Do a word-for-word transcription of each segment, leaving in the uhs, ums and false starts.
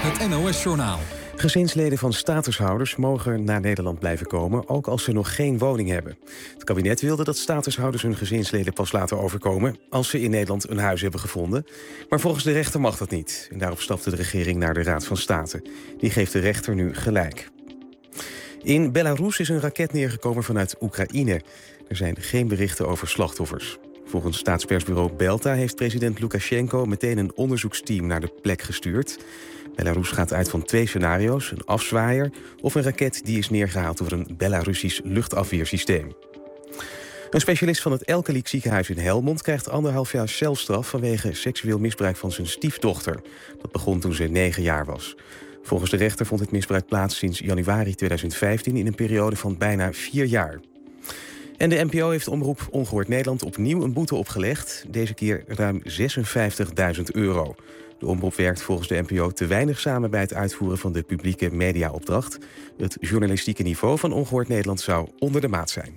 het N O S-journaal. Gezinsleden van statushouders mogen naar Nederland blijven komen, ook als ze nog geen woning hebben. Het kabinet wilde dat statushouders hun gezinsleden pas laten overkomen als ze in Nederland een huis hebben gevonden. Maar volgens de rechter mag dat niet. En daarop stapte de regering naar de Raad van State. Die geeft de rechter nu gelijk. In Belarus is een raket neergekomen vanuit Oekraïne. Er zijn geen berichten over slachtoffers. Volgens staatspersbureau Belta heeft president Lukasjenko meteen een onderzoeksteam naar de plek gestuurd. Belarus gaat uit van twee scenario's, een afzwaaier of een raket die is neergehaald door een Belarusisch luchtafweersysteem. Een specialist van het Elkeliek ziekenhuis in Helmond krijgt anderhalf jaar celstraf vanwege seksueel misbruik van zijn stiefdochter. Dat begon toen ze negen jaar was. Volgens de rechter vond het misbruik plaats sinds januari tweeduizend vijftien in een periode van bijna vier jaar. En de N P O heeft Omroep Ongehoord Nederland opnieuw een boete opgelegd. Deze keer ruim zesenvijftigduizend euro. De omroep werkt volgens de N P O te weinig samen bij het uitvoeren van de publieke mediaopdracht. Het journalistieke niveau van Ongehoord Nederland zou onder de maat zijn.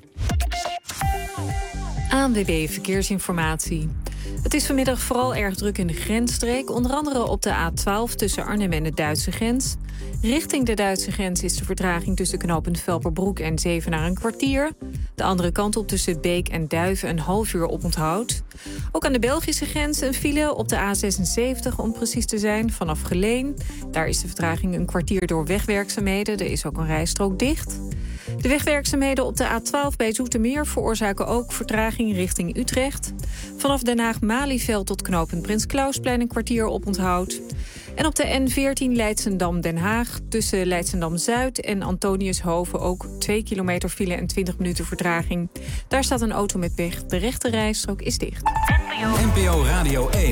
A N W B Verkeersinformatie. Het is vanmiddag vooral erg druk in de grensstreek. Onder andere op de A twaalf tussen Arnhem en de Duitse grens. Richting de Duitse grens is de vertraging tussen knooppunt Velperbroek en Zevenaar een kwartier. De andere kant op tussen Beek en Duiven een half uur oponthoud. Ook aan de Belgische grens een file op de A zesenzeventig om precies te zijn, vanaf Geleen. Daar is de vertraging een kwartier door wegwerkzaamheden. Er is ook een rijstrook dicht. De wegwerkzaamheden op de A twaalf bij Zoetermeer veroorzaken ook vertraging richting Utrecht. Vanaf Den Haag-Malieveld tot knooppunt Prins Klausplein een kwartier oponthoud. En op de N veertien Leidschendam-Den Haag tussen Leidschendam-Zuid en Antoniushoven ook twee kilometer file en twintig minuten vertraging. Daar staat een auto met pech. De rechte rijstrook is dicht. N P O Radio één.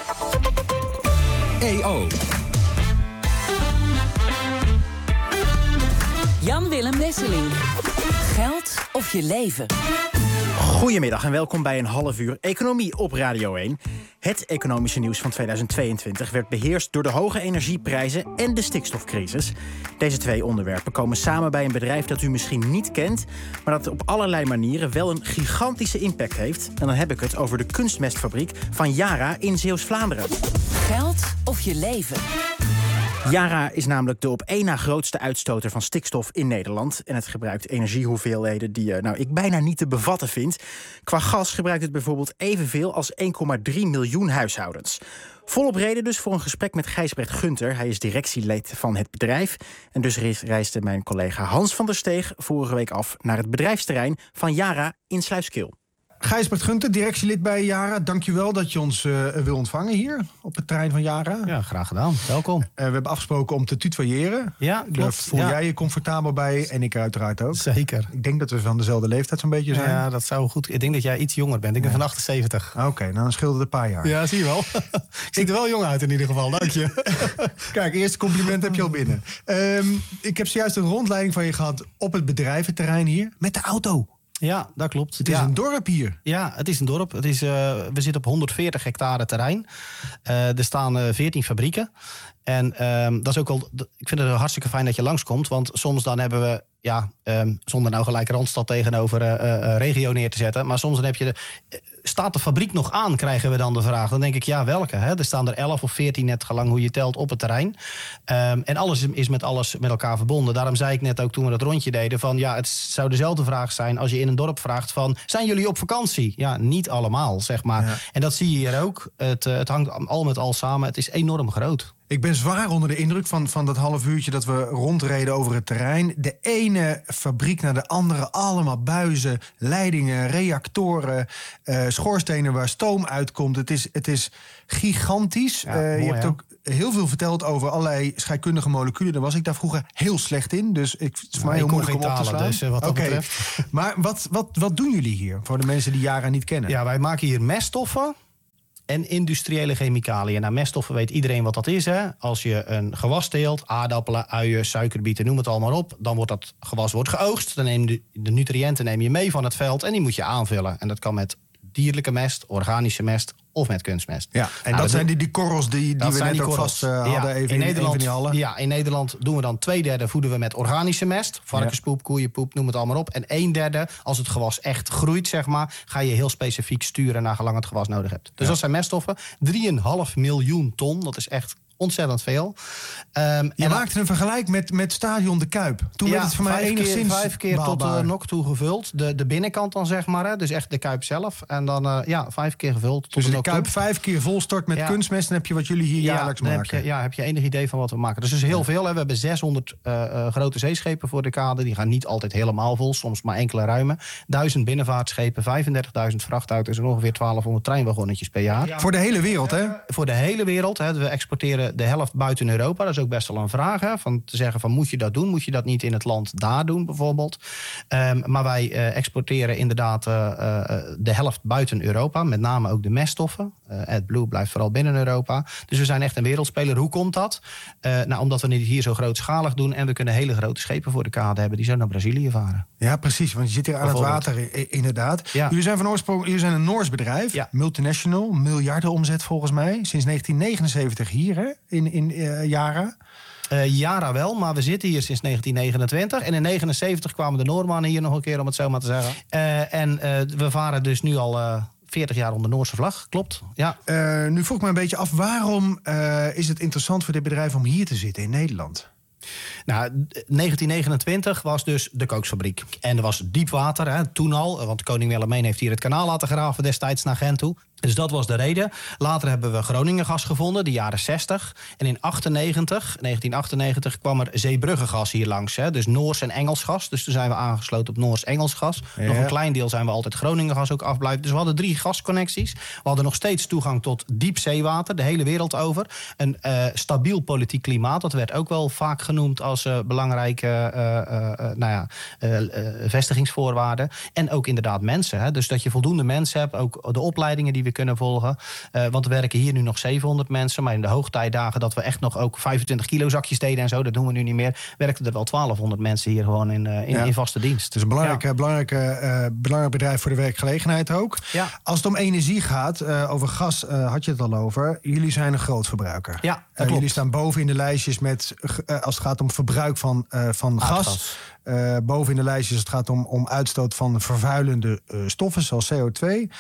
E O. Jan-Willem Wesseling. Geld of je leven? Goedemiddag en welkom bij een half uur Economie op Radio één. Het economische nieuws van tweeduizend tweeëntwintig werd beheerst door de hoge energieprijzen en de stikstofcrisis. Deze twee onderwerpen komen samen bij een bedrijf dat u misschien niet kent, maar dat op allerlei manieren wel een gigantische impact heeft. En dan heb ik het over de kunstmestfabriek van Yara in Zeeuws-Vlaanderen. Geld of je leven? Yara is namelijk de op één na grootste uitstoter van stikstof in Nederland. En het gebruikt energiehoeveelheden die nou, ik bijna niet te bevatten vind. Qua gas gebruikt het bijvoorbeeld evenveel als één komma drie miljoen huishoudens. Volop reden dus voor een gesprek met Gijsbert Gunter. Hij is directielid van het bedrijf. En dus reisde mijn collega Hans van der Steeg vorige week af naar het bedrijfsterrein van Yara in Sluiskil. Gijsbert Gunter, directielid bij Yara. Dank je wel dat je ons uh, wil ontvangen hier op het terrein van Yara. Ja, graag gedaan. Welkom. Uh, we hebben afgesproken om te tutoyeren. Ja, klopt. Daar voel ja. jij je comfortabel bij en ik uiteraard ook. Zeker. Ik denk dat we van dezelfde leeftijd zo'n beetje zijn. Ja, dat zou goed. Ik denk dat jij iets jonger bent. Ik ben ja. van achtenzeventig. Oké, okay, nou dan scheelt het een paar jaar. Ja, zie je wel. Ik zie er wel jong uit in ieder geval. Dank je. Kijk, eerste compliment heb je al binnen. Um, ik heb zojuist een rondleiding van je gehad op het bedrijventerrein hier met de auto. Ja, dat klopt. Het is ja. een dorp hier. Ja, het is een dorp. Het is, uh, we zitten op honderdveertig hectare terrein. Uh, er staan uh, veertien fabrieken. En um, dat is ook al. Ik vind het hartstikke fijn dat je langskomt. Want soms dan hebben we, ja, um, zonder nou gelijk Randstad tegenover uh, uh, regio neer te zetten. Maar soms dan heb je de. Uh, staat de fabriek nog aan, krijgen we dan de vraag. Dan denk ik, ja, welke? Hè? Er staan er elf of veertien, net gelang hoe je telt, op het terrein. Um, en alles is met alles met elkaar verbonden. Daarom zei ik net ook toen we dat rondje deden van, ja, het zou dezelfde vraag zijn als je in een dorp vraagt van, zijn jullie op vakantie? Ja, niet allemaal, zeg maar. Ja. En dat zie je hier ook. Het, uh, het hangt al met al samen. Het is enorm groot. Ik ben zwaar onder de indruk van, van dat half uurtje dat we rondreden over het terrein. De ene fabriek naar de andere, allemaal buizen, leidingen, reactoren, uh, schoorstenen waar stoom uitkomt. Het is, het is gigantisch. Ja, uh, mooi, je hebt ook heel veel verteld over allerlei scheikundige moleculen. Daar was ik daar vroeger heel slecht in. Dus ik, het is voor mij heel moeilijk om op te slaan. Dus, uh, wat dat okay. betreft. Maar wat, wat, wat doen jullie hier voor de mensen die Yara niet kennen? Ja, wij maken hier meststoffen en industriële chemicaliën. Nou, meststoffen weet iedereen wat dat is. Hè? Als je een gewas teelt, aardappelen, uien, suikerbieten, noem het allemaal op. Dan wordt dat gewas wordt geoogst. Dan neem je de nutriënten neem je mee van het veld en die moet je aanvullen. En dat kan met dierlijke mest, organische mest of met kunstmest. Ja, en nou, dat zijn die, die korrels die, die we net die ook vast uh, ja, hadden even in, in Nederland, in die hallen. Ja, in Nederland doen we dan twee derde voeden we met organische mest. Varkenspoep, ja. koeienpoep, noem het allemaal op. En een derde, als het gewas echt groeit, zeg maar, ga je heel specifiek sturen naar gelang het gewas nodig hebt. Dus ja. dat zijn meststoffen. drieënhalf miljoen ton, dat is echt ontzettend veel. Um, Je en maakte een vergelijk met, met Stadion de Kuip. Toen ja, werd het voor mij vijf enigszins keer, vijf keer tot behaalbaar. de nok toe gevuld. De, de binnenkant dan, zeg maar. Hè? Dus echt de Kuip zelf. En dan uh, ja, vijf keer gevuld tot Dus de de nok Kuip toe. vijf keer volstort met Ja. kunstmest... dan heb je wat jullie hier Ja, jaarlijks dan maken. Heb je, ja, heb je enig idee van wat we maken. Dus dat is heel Ja. veel. Hè. We hebben zeshonderd uh, uh, grote zeeschepen voor de kade. Die gaan niet altijd helemaal vol, soms maar enkele ruimen. Duizend binnenvaartschepen, vijfendertigduizend vrachtauto's... en ongeveer twaalfhonderd treinwagonnetjes per jaar. Ja. Voor de hele wereld, hè? Voor de hele wereld. Hè. We exporteren de helft buiten Europa. Dat is ook best wel een vraag. Hè, van te zeggen van moet je dat doen? Moet je dat niet in het land daar doen bijvoorbeeld? Um, maar wij uh, exporteren inderdaad uh, uh, de helft buiten Europa. Met name ook de meststoffen. Uh, AdBlue blijft vooral binnen Europa. Dus we zijn echt een wereldspeler. Hoe komt dat? Uh, nou, omdat we het hier zo grootschalig doen... en we kunnen hele grote schepen voor de kade hebben... die zo naar Brazilië varen. Ja, precies. Want je zit hier aan het water, i- inderdaad. Ja. Jullie zijn van oorsprong, jullie zijn een Noors bedrijf. Ja. Multinational, miljarden omzet volgens mij. Sinds negentien negenenzeventig hier, hè? In, in uh, Yara. Uh, Yara wel, maar we zitten hier sinds negentien negenentwintig. En in negenenzeventig kwamen de Noormannen hier nog een keer, om het zo maar te zeggen. Uh, en uh, we varen dus nu al... Uh, veertig jaar onder Noorse vlag, klopt. Ja. Uh, nu vroeg ik me een beetje af, waarom uh, is het interessant voor dit bedrijf om hier te zitten in Nederland? Nou, negentien negenentwintig was dus de kooksfabriek. En er was diepwater, hè, toen al. Want koning Willemijn heeft hier het kanaal laten graven destijds naar Gent toe. Dus dat was de reden. Later hebben we Groningengas gevonden, de jaren zestig. En in achtennegentig, negentien achtennegentig kwam er Zeebruggengas hier langs. Hè. Dus Noors en Engels gas. Dus toen zijn we aangesloten op Noors-Engels gas. Ja. Nog een klein deel zijn we altijd Groningengas ook afblijven. Dus we hadden drie gasconnecties. We hadden nog steeds toegang tot diepzeewater, de hele wereld over. Een uh, stabiel politiek klimaat. Dat werd ook wel vaak genoemd als uh, belangrijke uh, uh, nou ja, uh, uh, vestigingsvoorwaarden. En ook inderdaad mensen. Hè. Dus dat je voldoende mensen hebt. Ook de opleidingen die we kunnen volgen. Uh, want we werken hier nu nog zevenhonderd mensen. Maar in de hoogtijdagen dat we echt nog ook vijfentwintig kilo zakjes deden en zo. Dat doen we nu niet meer. Werkten er wel twaalfhonderd mensen hier gewoon in, uh, in, Ja. in vaste dienst. Het is een belangrijk, Ja. belangrijke, uh, belangrijk bedrijf voor de werkgelegenheid ook. Ja. Als het om energie gaat, uh, over gas uh, had je het al over. Jullie zijn een groot verbruiker. Ja, dat Uh, klopt. jullie staan boven in de lijstjes met, uh, als het gaat om verbruik van, uh, van gas. Aardgas. Uh, boven in de lijstjes als het gaat om, om uitstoot van vervuilende uh, stoffen, zoals C O twee.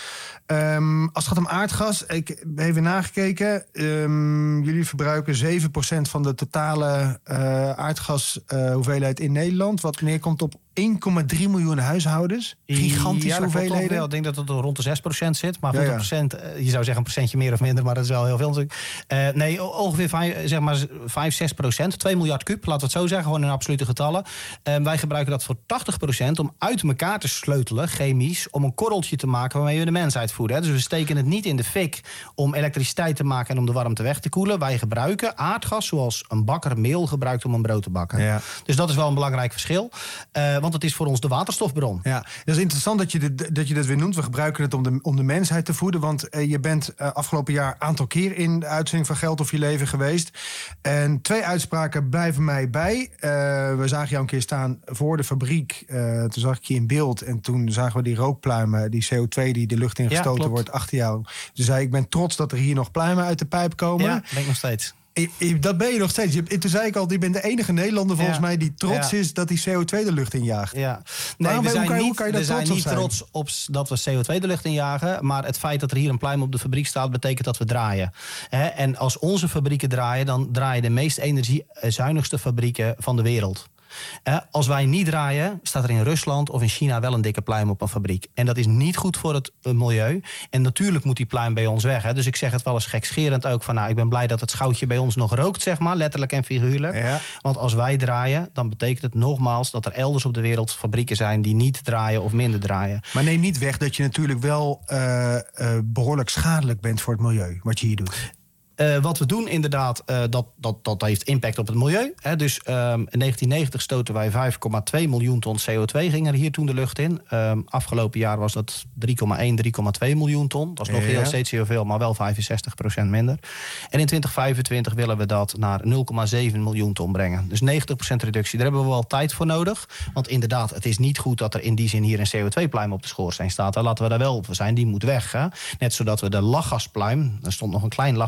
Um, als het gaat om aardgas, ik heb even nagekeken. Um, jullie verbruiken zeven procent van de totale uh, aardgashoeveelheid uh, in Nederland. Wat neerkomt op één komma drie miljoen huishoudens. Gigantische ja, dat klopt hoeveelheden. wel. Ik denk dat het rond de zes procent zit. Maar Ja, ja. veertig procent, uh, je zou zeggen een procentje meer of minder, maar dat is wel heel veel natuurlijk. Uh, nee, ongeveer vijf, zeg maar vijf, zes procent. twee miljard kuub, laten we het zo zeggen, gewoon in absolute getallen. Uh, wij gebruiken dat voor tachtig procent om uit elkaar te sleutelen, chemisch, om een korreltje te maken waarmee we de mensheid voeden. Hè. Dus we steken het niet in de fik om elektriciteit te maken en om de warmte weg te koelen. Wij gebruiken aardgas zoals een bakker meel gebruikt om een brood te bakken. Ja. Dus dat is wel een belangrijk verschil. Uh, want het is voor ons de waterstofbron. Ja, dat is interessant dat je, dit, dat je dat weer noemt. We gebruiken het om de, om de mensheid te voeden. Want uh, je bent uh, afgelopen jaar een aantal keer in de uitzending van Geld of Je Leven geweest. En twee uitspraken blijven mij bij. Uh, we zagen jou een keer staan voor de fabriek. Uh, toen zag ik je in beeld. En toen zagen we die rookpluimen, die C O twee die de lucht in gestoten Ja, wordt achter jou. Toen zei ik, ik ben trots dat er hier nog pluimen uit de pijp komen. Ja, denk ik nog steeds. I- I- Dat ben je nog steeds. Je, toen zei ik al, je bent de enige Nederlander volgens Ja. mij die trots Ja. is dat die C O twee de lucht injaagt. Ja. Waarom Nee, ben- we hoe zijn kan je- hoe niet, kan je daar we zijn trots op niet zijn? trots op s- dat we C O twee de lucht injagen. Maar het feit dat er hier een pluim op de fabriek staat, betekent dat we draaien. Hè? En als onze fabrieken draaien, dan draaien de meest energiezuinigste fabrieken van de wereld. Eh, als wij niet draaien, staat er in Rusland of in China wel een dikke pluim op een fabriek. En dat is niet goed voor het uh, milieu. En natuurlijk moet die pluim bij ons weg. Hè. Dus ik zeg het wel eens gekscherend ook van, nou, ik ben blij dat het schoutje bij ons nog rookt, zeg maar, letterlijk en figuurlijk. Ja. Want als wij draaien, dan betekent het nogmaals dat er elders op de wereld fabrieken zijn die niet draaien of minder draaien. Maar neem niet weg dat je natuurlijk wel uh, uh, behoorlijk schadelijk bent voor het milieu, wat je hier doet. Uh, wat we doen inderdaad, uh, dat, dat, dat heeft impact op het milieu. Hè. Dus um, in negentien negentig stoten wij vijf komma twee miljoen ton C O twee, ging er hier toen de lucht in. Um, afgelopen jaar was dat drie komma één, drie komma twee miljoen ton. Dat is nog Ja. heel steeds heel veel, maar wel vijfenzestig procent minder. En in twintig vijfentwintig willen we dat naar nul komma zeven miljoen ton brengen. Dus negentig procent reductie. Daar hebben we wel tijd voor nodig. Want inderdaad, het is niet goed dat er in die zin hier een C O twee pluim op de schoorsteen staat. Daar laten we daar wel voor zijn, die moet weg. Hè. Net zodat we de lachgaspluim, er stond nog een klein lachgaspluim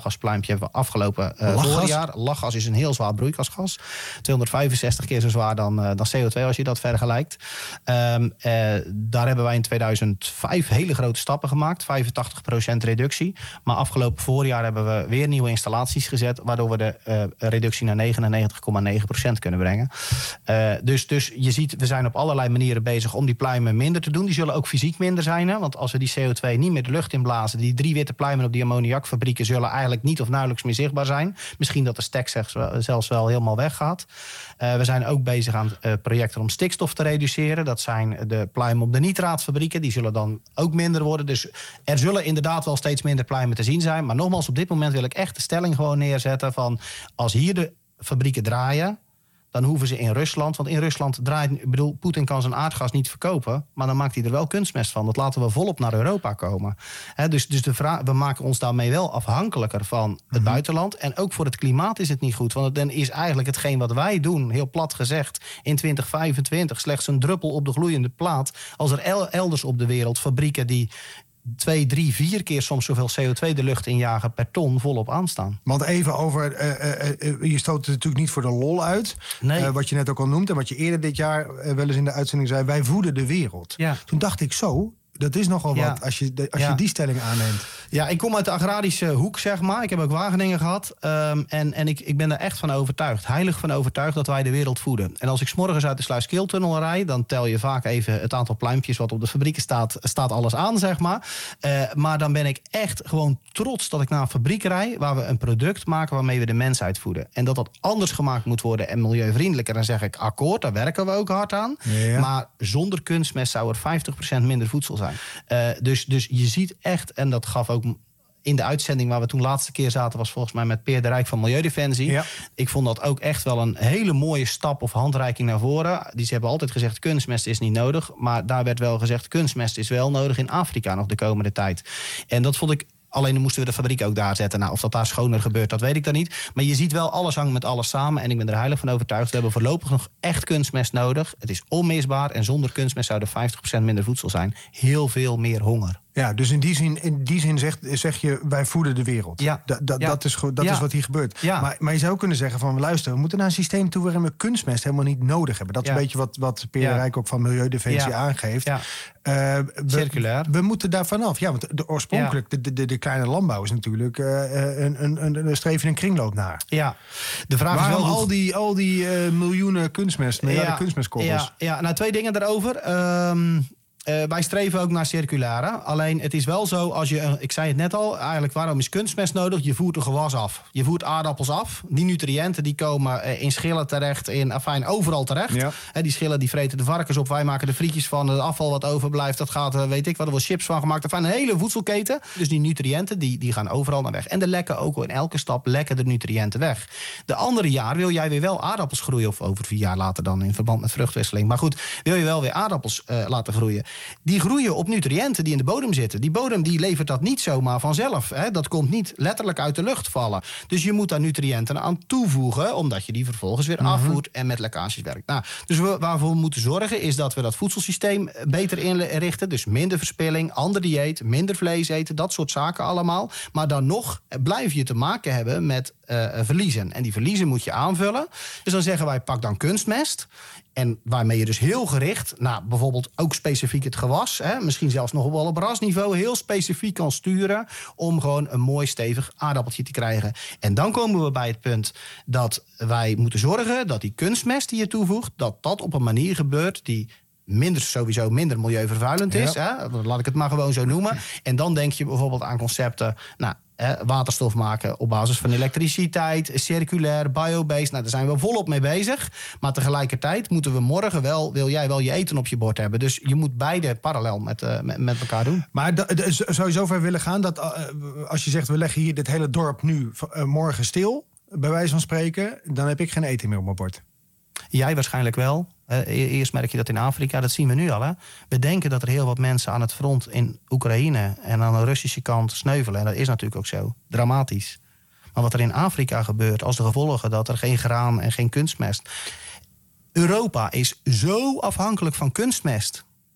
pluimpje hebben we afgelopen uh, Lachgas? voorjaar. Lachgas is een heel zwaar broeikasgas. tweehonderdvijfenzestig keer zo zwaar dan, uh, dan C O twee als je dat vergelijkt. Um, uh, daar hebben wij in tweeduizend vijf hele grote stappen gemaakt. vijfentachtig procent reductie. Maar afgelopen voorjaar hebben we weer nieuwe installaties gezet, waardoor we de uh, reductie naar negenennegentig komma negen procent kunnen brengen. Uh, dus, dus je ziet, we zijn op allerlei manieren bezig om die pluimen minder te doen. Die zullen ook fysiek minder zijn. Hè? Want als we die C O twee niet meer de lucht inblazen, die drie witte pluimen op die ammoniakfabrieken zullen eigenlijk niet of nauwelijks meer zichtbaar zijn. Misschien dat de stek zelfs wel helemaal weggaat. Uh, we zijn ook bezig aan uh, projecten om stikstof te reduceren. Dat zijn de pluimen op de nitraatfabrieken. Die zullen dan ook minder worden. Dus er zullen inderdaad wel steeds minder pluimen te zien zijn. Maar nogmaals, op dit moment wil ik echt de stelling gewoon neerzetten van als hier de fabrieken draaien, dan hoeven ze in Rusland, want in Rusland draait, ik bedoel, Poetin kan zijn aardgas niet verkopen, maar dan maakt hij er wel kunstmest van. Dat laten we volop naar Europa komen. He, dus dus de vraag, we maken ons daarmee wel afhankelijker van het mm-hmm. buitenland. En ook voor het klimaat is het niet goed, want dan is eigenlijk hetgeen wat wij doen, heel plat gezegd, in twintig vijfentwintig slechts een druppel op de gloeiende plaat. Als er el- elders op de wereld fabrieken die twee, drie, vier keer soms zoveel C O twee de lucht injagen per ton volop aanstaan. Want even over, uh, uh, uh, je stoot het natuurlijk niet voor de lol uit. Nee. Uh, wat je net ook al noemt en wat je eerder dit jaar uh, wel eens in de uitzending zei, wij voeden de wereld. Ja. Toen dacht ik zo, dat is nogal Ja. wat als je, de, als Ja. je die stelling aanneemt. Ja, ik kom uit de agrarische hoek, zeg maar. Ik heb ook Wageningen gehad. Um, en en ik, ik ben er echt van overtuigd, heilig van overtuigd, dat wij de wereld voeden. En als ik 's morgens uit de Sluiskiltunnel rijd, dan tel je vaak even het aantal pluimpjes wat op de fabrieken staat, staat alles aan, zeg maar. Uh, maar dan ben ik echt gewoon trots dat ik naar een fabriek rijd waar we een product maken waarmee we de mensheid voeden. En dat dat anders gemaakt moet worden en milieuvriendelijker. Dan zeg ik akkoord, daar werken we ook hard aan. Ja. Maar zonder kunstmest zou er vijftig procent minder voedsel zijn. Uh, dus, dus je ziet echt, en dat gaf ook in de uitzending waar we toen laatste keer zaten, was volgens mij met Peer de Rijk van Milieudefensie. Ja. Ik vond dat ook echt wel een hele mooie stap of handreiking naar voren. Die ze hebben altijd gezegd, kunstmest is niet nodig. Maar daar werd wel gezegd, kunstmest is wel nodig in Afrika nog de komende tijd. En dat vond ik. Alleen dan moesten we de fabriek ook daar zetten. Nou, of dat daar schoner gebeurt, dat weet ik dan niet. Maar je ziet wel, alles hangt met alles samen. En ik ben er heilig van overtuigd. We hebben voorlopig nog echt kunstmest nodig. Het is onmisbaar. En zonder kunstmest zou er vijftig procent minder voedsel zijn. Heel veel meer honger. Ja, dus in die zin, in die zin zeg, zeg je, wij voeden de wereld. Ja. Da, da, Ja. Dat, is, dat Ja. is wat hier gebeurt. Ja. Maar, maar je zou kunnen zeggen van, luister, we moeten naar een systeem toe waarin we kunstmest helemaal niet nodig hebben. Dat is Ja. een beetje wat, wat Peer de Ja. Rijk ook van Milieudefensie Ja. aangeeft. Ja. Uh, we, Circulair. We moeten daar vanaf. Ja, want de, oorspronkelijk, de, de, de, de kleine landbouw is natuurlijk uh, een, een, een, een streven en kringloop naar. Ja, de vraag Waarom is wel hoe- al die, al die uh, miljoenen kunstmest, miljarden kunstmestkorrels? Ja, ja, nou twee dingen daarover. Um, Uh, wij streven ook naar circulaire. Alleen het is wel zo, als je, uh, ik zei het net al, eigenlijk waarom is kunstmest nodig? Je voert een gewas af. Je voert aardappels af. Die nutriënten die komen uh, in schillen terecht, in afijn overal terecht. Ja. Uh, die schillen die vreten de varkens op. Wij maken de frietjes van. Het afval wat overblijft, dat gaat, uh, weet ik wat, er wordt chips van gemaakt. Afijn, een hele voedselketen. Dus die nutriënten die, die gaan overal naar weg. En de lekken ook in elke stap lekken de nutriënten weg. De andere jaar wil jij weer wel aardappels groeien. Of over vier jaar later dan in verband met vruchtwisseling. Maar goed, wil je wel weer aardappels uh, laten groeien. Die groeien op nutriënten die in de bodem zitten. Die bodem die levert dat niet zomaar vanzelf. Hè? Dat komt niet letterlijk uit de lucht vallen. Dus je moet daar nutriënten aan toevoegen, omdat je die vervolgens weer Mm-hmm. afvoert en met lekkages werkt. Nou, dus we, waarvoor we moeten zorgen is dat we dat voedselsysteem beter inrichten. Dus minder verspilling, ander dieet, minder vlees eten, dat soort zaken allemaal. Maar dan nog blijf je te maken hebben met uh, verliezen. En die verliezen moet je aanvullen. Dus dan zeggen wij, pak dan kunstmest. En waarmee je dus heel gericht, nou, bijvoorbeeld ook specifiek het gewas, hè, misschien zelfs nog wel op rasniveau, heel specifiek kan sturen om gewoon een mooi stevig aardappeltje te krijgen. En dan komen we bij het punt dat wij moeten zorgen dat die kunstmest die je toevoegt, dat dat op een manier gebeurt die minder, sowieso minder milieuvervuilend is. Ja. Hè? Laat ik het maar gewoon zo noemen. En dan denk je bijvoorbeeld aan concepten, nou, hè, waterstof maken op basis van elektriciteit, circulair, biobased. Nou, daar zijn we volop mee bezig. Maar tegelijkertijd moeten we morgen wel, wil jij wel je eten op je bord hebben. Dus je moet beide parallel met, uh, met, met elkaar doen. Maar da, da, zou je zover willen gaan dat uh, als je zegt, we leggen hier dit hele dorp nu uh, morgen stil, bij wijze van spreken, dan heb ik geen eten meer op mijn bord. Jij waarschijnlijk wel. Uh, eerst merk je dat in Afrika, dat zien we nu al. Hè? We denken dat er heel wat mensen aan het front in Oekraïne en aan de Russische kant sneuvelen. En dat is natuurlijk ook zo. Dramatisch. Maar wat er in Afrika gebeurt als de gevolgen dat er geen graan en geen kunstmest. Europa is zo afhankelijk van kunstmest.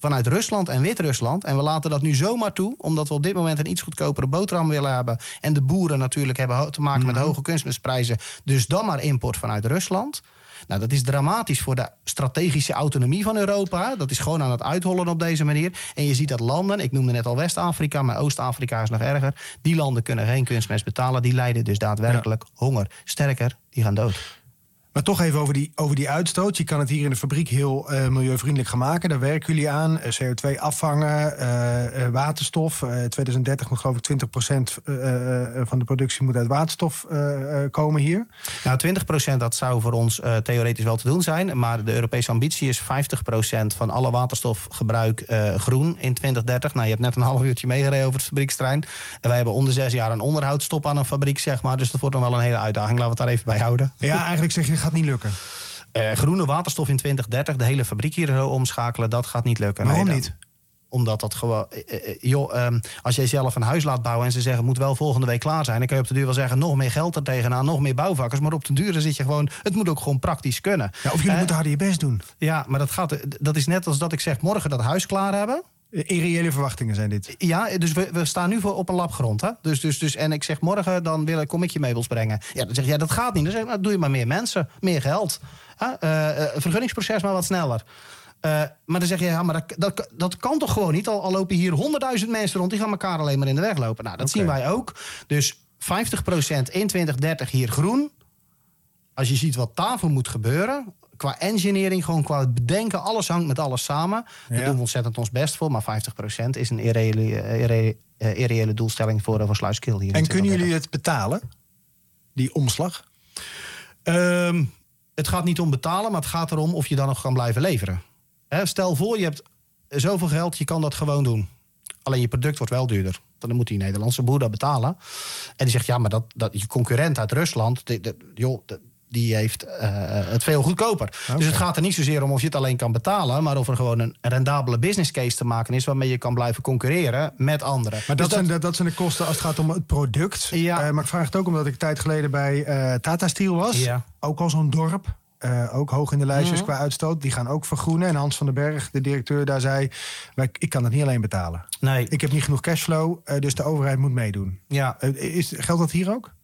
vanuit Rusland en Wit-Rusland. En we laten dat nu zomaar toe, omdat we op dit moment een iets goedkopere boterham willen hebben. En de boeren natuurlijk hebben te maken met hoge kunstmestprijzen. Dus dan maar import vanuit Rusland. Nou, dat is dramatisch voor de strategische autonomie van Europa. Dat is gewoon aan het uithollen op deze manier. En je ziet dat landen, ik noemde net al West-Afrika, maar Oost-Afrika is nog erger. Die landen kunnen geen kunstmest betalen. Die lijden dus daadwerkelijk ja. honger. Sterker, die gaan dood. Maar toch even over die, over die uitstoot. Je kan het hier in de fabriek heel uh, milieuvriendelijk gaan maken. Daar werken jullie aan. C O twee afvangen, uh, uh, waterstof. Uh, twintig dertig moet geloof ik twintig procent uh, uh, van de productie moet uit waterstof uh, uh, komen hier. Nou, twintig procent dat zou voor ons uh, theoretisch wel te doen zijn. Maar de Europese ambitie is vijftig procent van alle waterstofgebruik uh, groen in twintig dertig. Nou, je hebt net een half uurtje meegereden over het fabrieksterrein. En wij hebben om de zes jaar een onderhoudsstop aan een fabriek, zeg maar. Dus dat wordt dan wel een hele uitdaging. Laten we het daar even bij houden. Ja, eigenlijk zeg je, gaat niet lukken. Uh, groene waterstof in twintig dertig, de hele fabriek hier zo omschakelen, dat gaat niet lukken. Waarom nee, niet? Omdat dat gewoon... Uh, uh, joh, um, als jij zelf een huis laat bouwen en ze zeggen, het moet wel volgende week klaar zijn, dan kun je op de duur wel zeggen, nog meer geld er tegenaan, nog meer bouwvakkers. Maar op de duur zit je gewoon, het moet ook gewoon praktisch kunnen. Ja, of jullie uh, moeten harder je best doen. Ja, maar dat, gaat, dat is net als dat ik zeg, morgen dat huis klaar hebben. Irreële verwachtingen zijn dit. Ja, dus we, we staan nu voor op een labgrond. Hè? Dus, dus, dus, en ik zeg morgen, dan wil ik, kom ik je meubels brengen. Ja, dan zeg je, ja, dat gaat niet. Dan zeg ik, nou, doe je maar meer mensen, meer geld. Uh, uh, vergunningsproces maar wat sneller. Uh, maar dan zeg je, ja, maar dat, dat, dat kan toch gewoon niet? Al, al lopen hier honderdduizend mensen rond, die gaan elkaar alleen maar in de weg lopen. Nou, dat okay. zien wij ook. Dus vijftig procent in twintig dertig hier groen. Als je ziet wat daarvoor moet gebeuren, qua engineering, gewoon qua bedenken, alles hangt met alles samen. Daar ja. doen we ontzettend ons best voor, maar vijftig procent is een irreële, irreële, irreële doelstelling voor, voor Sluiskil hier. En kunnen jullie het betalen, die omslag? Um, het gaat niet om betalen, maar het gaat erom of je dan nog kan blijven leveren. He, stel voor, je hebt zoveel geld, je kan dat gewoon doen. Alleen je product wordt wel duurder. Dan moet die Nederlandse boer dat betalen. En die zegt, ja, maar dat, dat je concurrent uit Rusland, die, die, joh, die heeft uh, het veel goedkoper. Okay. Dus het gaat er niet zozeer om of je het alleen kan betalen, maar of er gewoon een rendabele business case te maken is waarmee je kan blijven concurreren met anderen. Maar dat, dus dat, zijn, de, dat zijn de kosten als het gaat om het product. Ja. Uh, maar ik vraag het ook omdat ik een tijd geleden bij uh, Tata Steel was. Ja. Ook al zo'n dorp. Uh, ook hoog in de lijstjes mm-hmm. qua uitstoot. Die gaan ook vergroenen. En Hans van den Berg, de directeur, daar zei, ik kan het niet alleen betalen. Nee. Ik heb niet genoeg cashflow, uh, dus de overheid moet meedoen. Ja. Uh, is, geldt dat hier ook?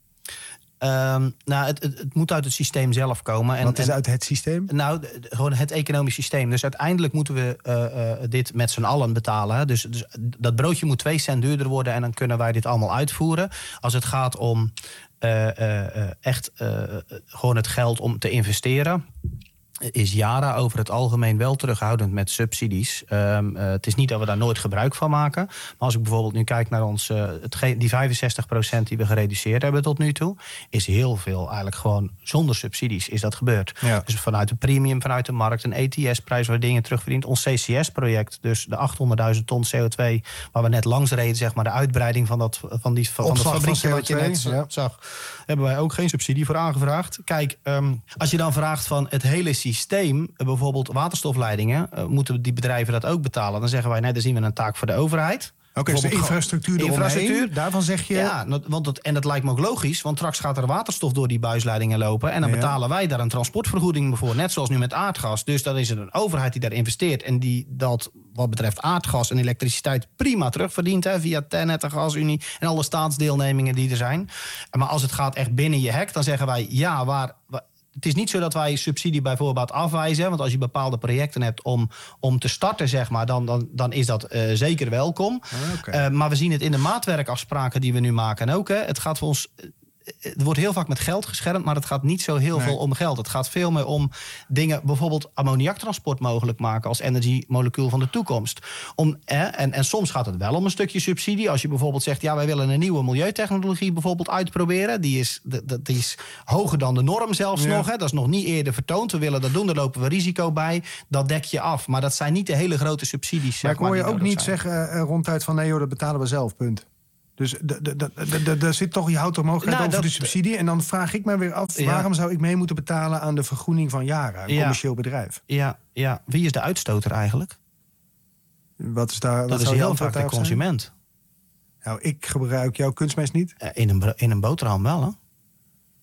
Um, nou, het, het, het moet uit het systeem zelf komen. En, Wat is en, uit het systeem? Nou, de, de, gewoon het economisch systeem. Dus uiteindelijk moeten we uh, uh, dit met z'n allen betalen. Hè. Dus, dus dat broodje moet twee cent duurder worden en dan kunnen wij dit allemaal uitvoeren. Als het gaat om uh, uh, uh, echt uh, gewoon het geld om te investeren, is Yara over het algemeen wel terughoudend met subsidies. Um, uh, het is niet dat we daar nooit gebruik van maken. Maar als ik bijvoorbeeld nu kijk naar ons, uh, het, die vijfenzestig procent die we gereduceerd hebben tot nu toe, is heel veel eigenlijk gewoon zonder subsidies is dat gebeurd. Ja. Dus vanuit een premium, vanuit de markt, een E T S-prijs waar dingen terugverdient. Ons C C S-project, dus de achthonderdduizend ton C O twee, waar we net langs reden, zeg maar, de uitbreiding van dat van die van dat fabriekje wat je net ja. zag, hebben wij ook geen subsidie voor aangevraagd. Kijk, um, als je dan vraagt van het hele systeem, bijvoorbeeld waterstofleidingen, uh, moeten die bedrijven dat ook betalen? Dan zeggen wij, nee, dan zien we een taak voor de overheid. Oké, okay, dus de infrastructuur infrastructuur, daarvan zeg je. Ja, want dat, en dat lijkt me ook logisch, want straks gaat er waterstof door die buisleidingen lopen en dan ja. betalen wij daar een transportvergoeding voor, net zoals nu met aardgas. Dus dan is er een overheid die daar investeert en die dat wat betreft aardgas en elektriciteit prima terugverdient, hè, via TenneT, de Gasunie en alle staatsdeelnemingen die er zijn. Maar als het gaat echt binnen je hek, dan zeggen wij, ja, waar, waar het is niet zo dat wij subsidie bijvoorbeeld afwijzen. Want als je bepaalde projecten hebt om, om te starten, zeg maar, dan, dan, dan is dat uh, zeker welkom. Ah, okay. uh, maar we zien het in de maatwerkafspraken die we nu maken ook. Hè. Het gaat voor ons. Er wordt heel vaak met geld geschermd, maar het gaat niet zo heel nee. veel om geld. Het gaat veel meer om dingen, bijvoorbeeld ammoniaktransport mogelijk maken als energiemolecuul van de toekomst. Om, eh, en, en soms gaat het wel om een stukje subsidie. Als je bijvoorbeeld zegt, ja, wij willen een nieuwe milieutechnologie bijvoorbeeld uitproberen. Die is, die is hoger dan de norm zelfs ja. nog. Hè. Dat is nog niet eerder vertoond. We willen dat doen, daar lopen we risico bij. Dat dek je af. Maar dat zijn niet de hele grote subsidies. Maar ik hoor je ook niet zijn. zeggen uh, ronduit van nee joh, dat betalen we zelf, punt. Dus daar zit toch, je houdt toch mogelijkheid nou, over dat, de subsidie. En dan vraag ik me weer af, ja. waarom zou ik mee moeten betalen aan de vergroening van Yara, een ja. commercieel bedrijf? Ja, ja, wie is de uitstoter eigenlijk? Wat is daar? Dat wat is zou heel vaak de consument. Zijn? Nou, ik gebruik jouw kunstmest niet. In een, in een boterham wel, hè?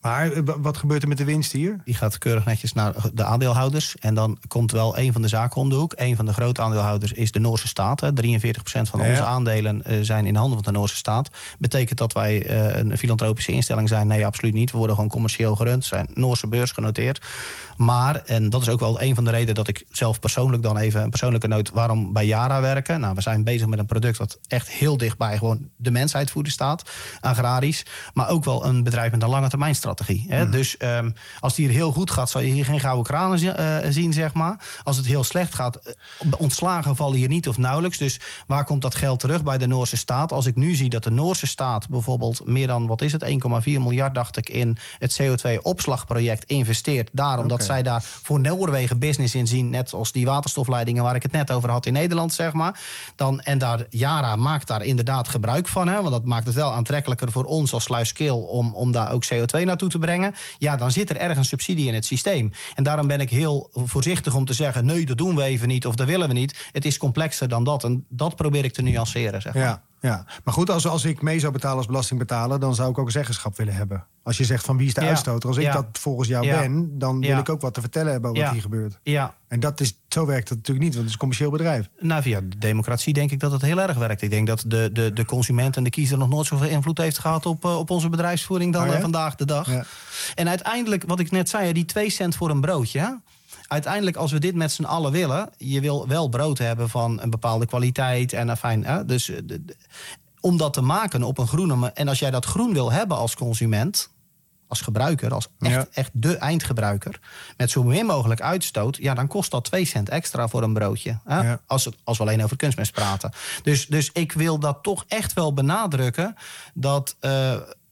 Maar wat gebeurt er met de winst hier? Die gaat keurig netjes naar de aandeelhouders. En dan komt wel een van de zaken om de hoek. Een van de grote aandeelhouders is de Noorse staat. Hè. drieënveertig procent van ja. onze aandelen uh, zijn in de handen van de Noorse staat. Betekent dat wij uh, een filantropische instelling zijn? Nee, absoluut niet. We worden gewoon commercieel gerund. Zijn Noorse beurs genoteerd. Maar, en dat is ook wel een van de redenen dat ik zelf persoonlijk dan even een persoonlijke noot waarom bij Yara werken. Nou, we zijn bezig met een product wat echt heel dichtbij gewoon de mensheid voeden staat. Agrarisch. Maar ook wel een bedrijf met een lange termijn strategie. Hè? Mm. Dus um, als het hier heel goed gaat, zal je hier geen gouden kranen uh, zien, zeg maar. Als het heel slecht gaat, uh, ontslagen vallen hier niet of nauwelijks. Dus waar komt dat geld terug bij de Noorse staat? Als ik nu zie dat de Noorse staat bijvoorbeeld meer dan, wat is het, één komma vier miljard dacht ik in het C O twee opslagproject investeert. Daarom okay. dat zij daar voor Noorwegen business in zien, net als die waterstofleidingen waar ik het net over had in Nederland, zeg maar. Dan, en daar, Yara maakt daar inderdaad gebruik van, hè, want dat maakt het wel aantrekkelijker voor ons als Sluiskil om, om daar ook C O twee naartoe te brengen. Ja, dan zit er ergens subsidie in het systeem. En daarom ben ik heel voorzichtig om te zeggen, nee, dat doen we even niet of dat willen we niet. Het is complexer dan dat. En dat probeer ik te nuanceren, zeg maar. Ja. Ja, maar goed, als, als ik mee zou betalen als belastingbetaler, dan zou ik ook zeggenschap willen hebben. Als je zegt van wie is de ja. uitstoter, als ik ja. dat volgens jou ja. ben, dan wil ja. ik ook wat te vertellen hebben over ja. wat hier gebeurt. Ja. En dat is, zo werkt het natuurlijk niet, want het is een commercieel bedrijf. Nou, via de democratie denk ik dat het heel erg werkt. Ik denk dat de, de, de consument en de kiezer nog nooit zoveel invloed heeft gehad op, uh, op onze bedrijfsvoering dan oh, ja? vandaag de dag. Ja. En uiteindelijk, wat ik net zei, die twee cent voor een broodje, hè? Uiteindelijk, als we dit met z'n allen willen, je wil wel brood hebben van een bepaalde kwaliteit en afijn. Hè? Dus de, de, om dat te maken op een groene. En als jij dat groen wil hebben als consument, als gebruiker, als echt, ja. echt de eindgebruiker, met zo min mogelijk uitstoot, ja, dan kost dat twee cent extra voor een broodje. Hè? Ja. Als, het, als we alleen over kunstmest praten. Dus, dus ik wil dat toch echt wel benadrukken dat Uh,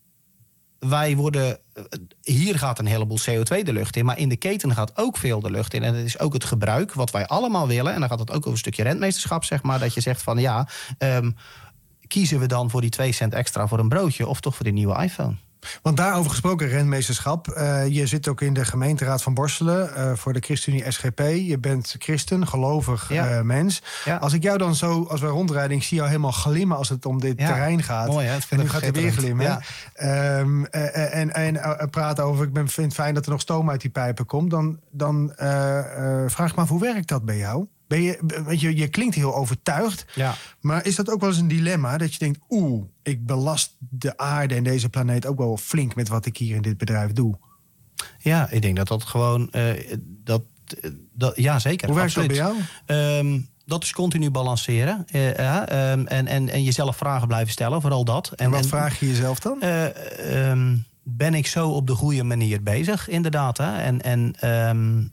wij worden, hier gaat een heleboel C O twee de lucht in, maar in de keten gaat ook veel de lucht in. En het is ook het gebruik wat wij allemaal willen. En dan gaat het ook over een stukje rentmeesterschap, zeg maar. Dat je zegt van ja, um, kiezen we dan voor die twee cent extra voor een broodje of toch voor die nieuwe iPhone? Want daarover gesproken, rentmeesterschap. Uh, je zit ook in de gemeenteraad van Borselen uh, voor de ChristenUnie S G P. Je bent christen, gelovig ja. uh, mens. Ja. Als ik jou dan zo, als wij rondrijden, ik zie jou helemaal glimmen als het om dit ja. terrein gaat. Mooi, hè? En nu gaat hij weer glimmen. Ja. Um, uh, en en uh, praten over, ik ben, vind het fijn dat er nog stoom uit die pijpen komt. Dan, dan uh, uh, vraag ik me af, hoe werkt dat bij jou? Ben je, weet je, je klinkt heel overtuigd, ja. maar is dat ook wel eens een dilemma? Dat je denkt, oeh, ik belast de aarde en deze planeet ook wel flink met wat ik hier in dit bedrijf doe. Ja, ik denk dat dat gewoon, uh, dat, dat, ja zeker. Hoe werkt absoluut. dat bij jou? Um, dat is continu balanceren uh, uh, um, en, en, en jezelf vragen blijven stellen, vooral dat. En, en wat en, vraag je jezelf dan? Uh, um, ben ik zo op de goede manier bezig, inderdaad. Hè? En... en um,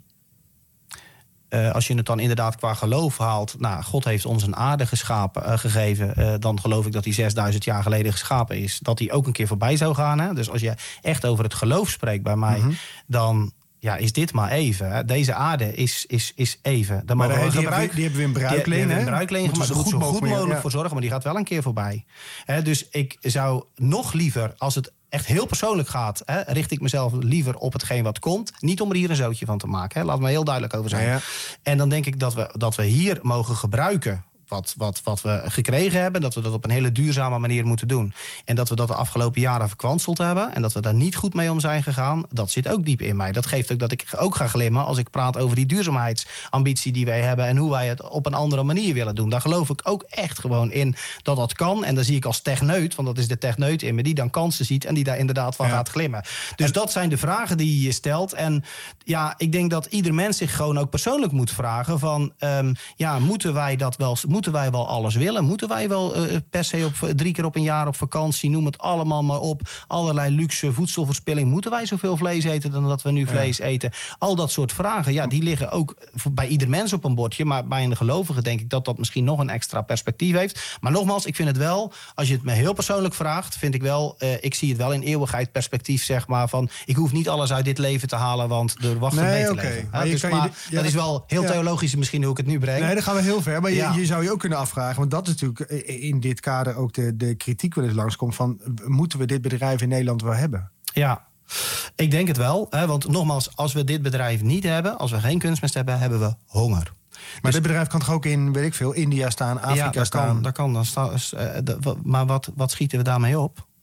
Uh, als je het dan inderdaad qua geloof haalt, nou, God heeft ons een aarde geschapen, uh, gegeven. Uh, dan geloof ik dat die zesduizend jaar geleden geschapen is. Dat die ook een keer voorbij zou gaan. Hè? Dus als je echt over het geloof spreekt bij mij, mm-hmm. dan ja, is dit maar even. Hè? Deze aarde is, is, is even. Dan maar mogen we die, gebruik, die hebben we in bruikleen. Die, die bruikleen gemaakt. Er moet zo goed mogelijk ja. voor zorgen, maar die gaat wel een keer voorbij. Hè? Dus ik zou nog liever, als het echt heel persoonlijk gaat, hè, richt ik mezelf liever op hetgeen wat komt. Niet om er hier een zootje van te maken. Hè. Laat me heel duidelijk over zijn. Ja, ja. En dan denk ik dat we, dat we hier mogen gebruiken Wat, wat, wat we gekregen hebben, dat we dat op een hele duurzame manier moeten doen. En dat we dat de afgelopen jaren verkwanseld hebben en dat we daar niet goed mee om zijn gegaan, dat zit ook diep in mij. Dat geeft ook dat ik ook ga glimmen als ik praat over die duurzaamheidsambitie die wij hebben en hoe wij het op een andere manier willen doen. Daar geloof ik ook echt gewoon in dat dat kan. En dan zie ik als techneut, want dat is de techneut in me, die dan kansen ziet en die daar inderdaad van ja. gaat glimmen. Dus en dat zijn de vragen die je stelt. En ja, ik denk dat ieder mens zich gewoon ook persoonlijk moet vragen van, um, ja, moeten wij dat wel, moeten wij wel alles willen? Moeten wij wel uh, per se op drie keer op een jaar op vakantie, noem het allemaal maar op, allerlei luxe voedselverspilling, moeten wij zoveel vlees eten dan dat we nu vlees ja. eten? Al dat soort vragen, ja, die liggen ook bij ieder mens op een bordje, maar bij een gelovige denk ik dat dat misschien nog een extra perspectief heeft. Maar nogmaals, ik vind het wel, als je het me heel persoonlijk vraagt, vind ik wel, uh, ik zie het wel in eeuwigheid perspectief, zeg maar, van ik hoef niet alles uit dit leven te halen, want er wacht een nee, beter okay. leven. Maar, ja, dus, maar ja, dat is wel heel ja. theologisch misschien hoe ik het nu breng. Nee, dan gaan we heel ver, maar ja. je, je zou je ook kunnen afvragen, want dat is natuurlijk in dit kader ook de, de kritiek wel eens langskomt van, moeten we dit bedrijf in Nederland wel hebben? Ja, ik denk het wel. Hè, want nogmaals, als we dit bedrijf niet hebben, als we geen kunstmest hebben, hebben we honger. Maar dus, dit bedrijf kan toch ook in, weet ik veel, India staan, Afrika ja, dat staan? Kan, dat kan. Dan sta, uh, de, maar wat, wat schieten we daarmee op?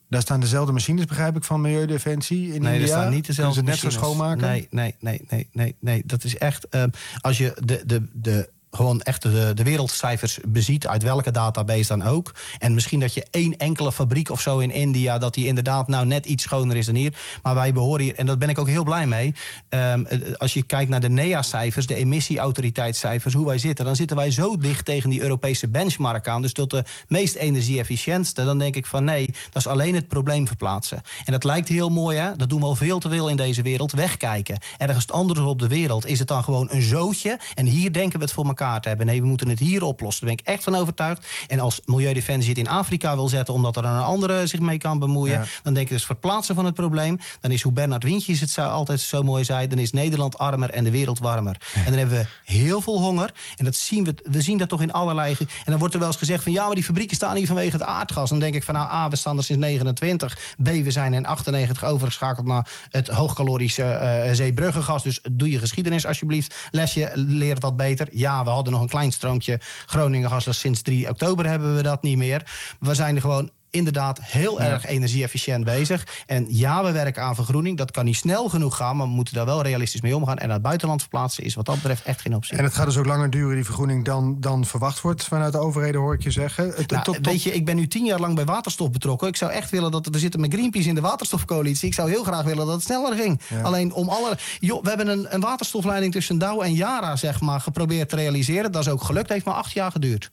Daar staan dezelfde machines, begrijp ik, van Milieudefensie in Nee, India. er staan niet dezelfde Kunnen ze het net zo machines. schoonmaken? Nee, nee, nee, nee, nee, nee. Dat is echt... Uh, als je de... de, de gewoon echt de, de wereldcijfers beziet, uit welke database dan ook. En misschien dat je één enkele fabriek of zo in India, dat die inderdaad nou net iets schoner is dan hier. Maar wij behoren hier, en daar ben ik ook heel blij mee. Um, als je kijkt naar de N E A-cijfers, de emissieautoriteitscijfers, hoe wij zitten, dan zitten wij zo dicht tegen die Europese benchmark aan. Dus tot de meest energie-efficiëntste. Dan denk ik van nee, dat is alleen het probleem verplaatsen. En dat lijkt heel mooi, hè? Dat doen we al veel te veel in deze wereld. Wegkijken. Ergens anders op de wereld is het dan gewoon een zootje. En hier denken we het voor elkaar te hebben. Nee, we moeten het hier oplossen. Daar ben ik echt van overtuigd. En als Milieudefensie het in Afrika wil zetten, omdat er een andere zich mee kan bemoeien, ja. dan denk ik dus verplaatsen van het probleem. Dan is, hoe Bernard Wientjes het zou altijd zo mooi zei, dan is Nederland armer en de wereld warmer. Ja. En dan hebben we heel veel honger. En dat zien we, we zien dat toch in allerlei... En dan wordt er wel eens gezegd van ja, maar die fabrieken staan hier vanwege het aardgas. Dan denk ik van nou, A, we staan er sinds negenentwintig. B, we zijn in achtennegentig overgeschakeld naar het hoogcalorische uh, zeebruggengas. Dus doe je geschiedenis alsjeblieft. Lesje, leer het wat beter. Ja, we hadden nog een klein stroompje Groningengas. Sinds drie oktober hebben we dat niet meer. We zijn er gewoon inderdaad heel erg ja. energie-efficiënt bezig. En ja, we werken aan vergroening. Dat kan niet snel genoeg gaan, maar we moeten daar wel realistisch mee omgaan. En naar het buitenland verplaatsen is wat dat betreft echt geen optie. En het gaat dus ook langer duren, die vergroening, dan, dan verwacht wordt vanuit de overheden, hoor ik je zeggen. Het, nou, tot, tot... Weet je, ik ben nu tien jaar lang bij waterstof betrokken. Ik zou echt willen dat er zitten met Greenpeace in de waterstofcoalitie. Ik zou heel graag willen dat het sneller ging. Ja. Alleen om alle... Joh, we hebben een, een waterstofleiding tussen Douw en Yara, zeg maar, geprobeerd te realiseren. Dat is ook gelukt. Heeft maar acht jaar geduurd.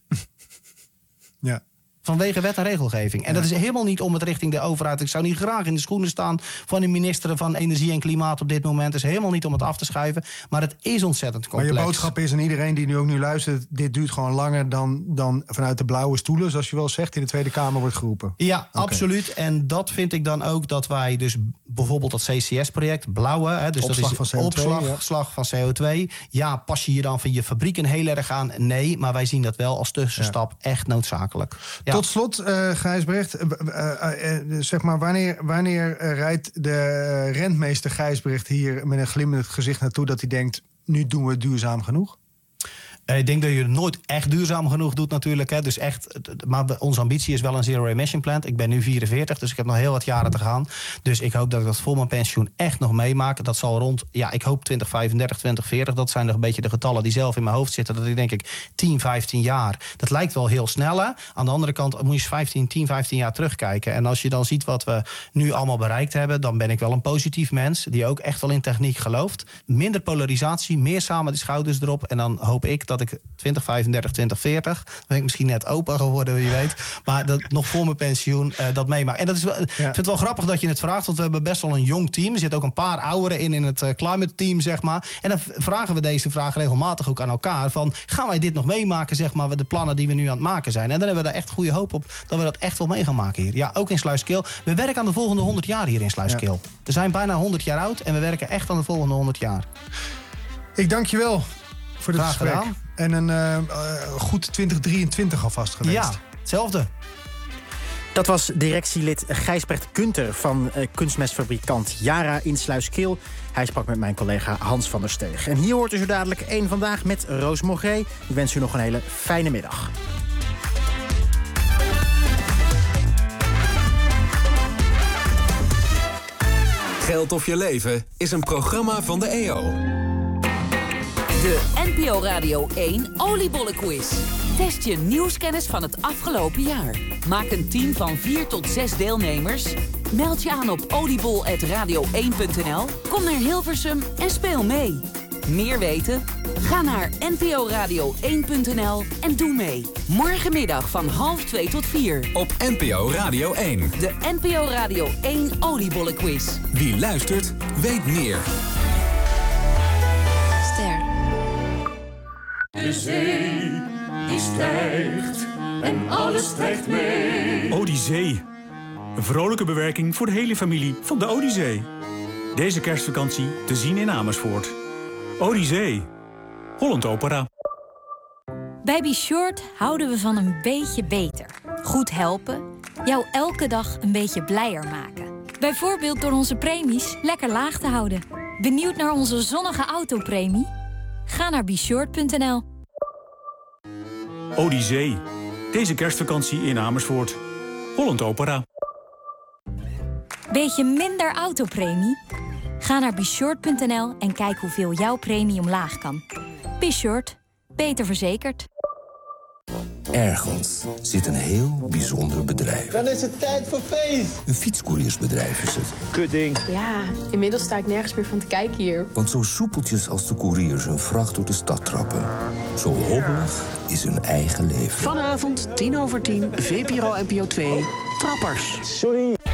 Ja. Vanwege wet en regelgeving. En ja. dat is helemaal niet om het richting de overheid. Ik zou niet graag in de schoenen staan van de minister van Energie en Klimaat op dit moment. Het is helemaal niet om het af te schuiven. Maar het is ontzettend complex. Maar je boodschap is aan iedereen die nu ook nu luistert, dit duurt gewoon langer dan, dan vanuit de blauwe stoelen, zoals je wel zegt, in de Tweede Kamer wordt geroepen. Ja, okay. absoluut. En dat vind ik dan ook dat wij dus bijvoorbeeld dat C C S-project, blauwe, hè, dus opslag dat is van C O twee, opslag ja. slag van C O twee. Ja, pas je je dan van je fabrieken heel erg aan? Nee, maar wij zien dat wel als tussenstap ja. echt noodzakelijk. Ja. Tot slot, uh, Gijsbrecht, uh, uh, uh, zeg maar, wanneer, wanneer uh, rijdt de rentmeester Gijsbrecht hier met een glimmend gezicht naartoe dat hij denkt, nu doen we het duurzaam genoeg? Ik denk dat je het nooit echt duurzaam genoeg doet natuurlijk. Hè. Dus echt, maar onze ambitie is wel een zero emission plant. Ik ben nu vierenveertig, dus ik heb nog heel wat jaren te gaan. Dus ik hoop dat ik dat voor mijn pensioen echt nog meemaak. Dat zal rond, ja, ik hoop twintig vijfendertig, twintig veertig. Dat zijn nog een beetje de getallen die zelf in mijn hoofd zitten. Dat ik denk ik tien, vijftien jaar. Dat lijkt wel heel snel, hè. Aan de andere kant moet je eens vijftien, tien, vijftien jaar terugkijken. En als je dan ziet wat we nu allemaal bereikt hebben, dan ben ik wel een positief mens die ook echt wel in techniek gelooft. Minder polarisatie, meer samen de schouders erop. En dan hoop ik dat ik twintig vijfendertig, twintig veertig, dan ben ik misschien net opa geworden, wie weet. Maar dat nog voor mijn pensioen uh, dat meemaak. En dat is wel, ja. ik vind het wel grappig dat je het vraagt, want we hebben best wel een jong team. Er zitten ook een paar ouderen in in het uh, climate team, zeg maar. En dan vragen we deze vraag regelmatig ook aan elkaar. Van, gaan wij dit nog meemaken, zeg maar, de plannen die we nu aan het maken zijn? En dan hebben we daar echt goede hoop op dat we dat echt wel mee gaan maken hier. Ja, ook in Sluiskil. We werken aan de volgende honderd jaar hier in Sluiskil. Ja. We zijn bijna honderd jaar oud en we werken echt aan de volgende honderd jaar. Ik dank je wel voor dit Graag gesprek. gedaan. En een uh, uh, goed twintig drieëntwintig alvast geweest. Ja, hetzelfde. Dat was directielid Gijsbrecht Kunter van uh, kunstmestfabrikant Yara in Sluiskil. Hij sprak met mijn collega Hans van der Steeg. En hier hoort u zo dadelijk één Vandaag met Roos Mogré. Ik wens u nog een hele fijne middag. Geld of je leven is een programma van de E O. De N P O Radio één Oliebollenquiz. Test je nieuwskennis van het afgelopen jaar. Maak een team van vier tot zes deelnemers. Meld je aan op oliebol punt radio één punt n l. Kom naar Hilversum en speel mee. Meer weten? Ga naar n p o radio één punt n l en doe mee. Morgenmiddag van half twee tot vier. Op N P O Radio één. De N P O Radio één Oliebollenquiz. Wie luistert, weet meer. Ster. De zee, die stijgt en alles stijgt mee. Odyssee. Een vrolijke bewerking voor de hele familie van de Odyssee. Deze kerstvakantie te zien in Amersfoort. Odyssee. Holland Opera. Bij Be Short houden we van een beetje beter. Goed helpen. Jou elke dag een beetje blijer maken. Bijvoorbeeld door onze premies lekker laag te houden. Benieuwd naar onze zonnige autopremie? Ga naar be short punt n l. Odyssee. Deze kerstvakantie in Amersfoort. Holland Opera. Beetje minder autopremie? Ga naar Beshort punt n l en kijk hoeveel jouw premie omlaag kan. Beshort. Beter verzekerd. Ergens zit een heel bijzonder bedrijf. Dan is het tijd voor feest. Een fietscouriersbedrijf is het. Kutding. Ja, inmiddels sta ik nergens meer van te kijken hier. Want zo soepeltjes als de koeriers hun vracht door de stad trappen, zo hobbelig is hun eigen leven. Vanavond, tien over tien, V P R O N P O twee, Trappers. Sorry.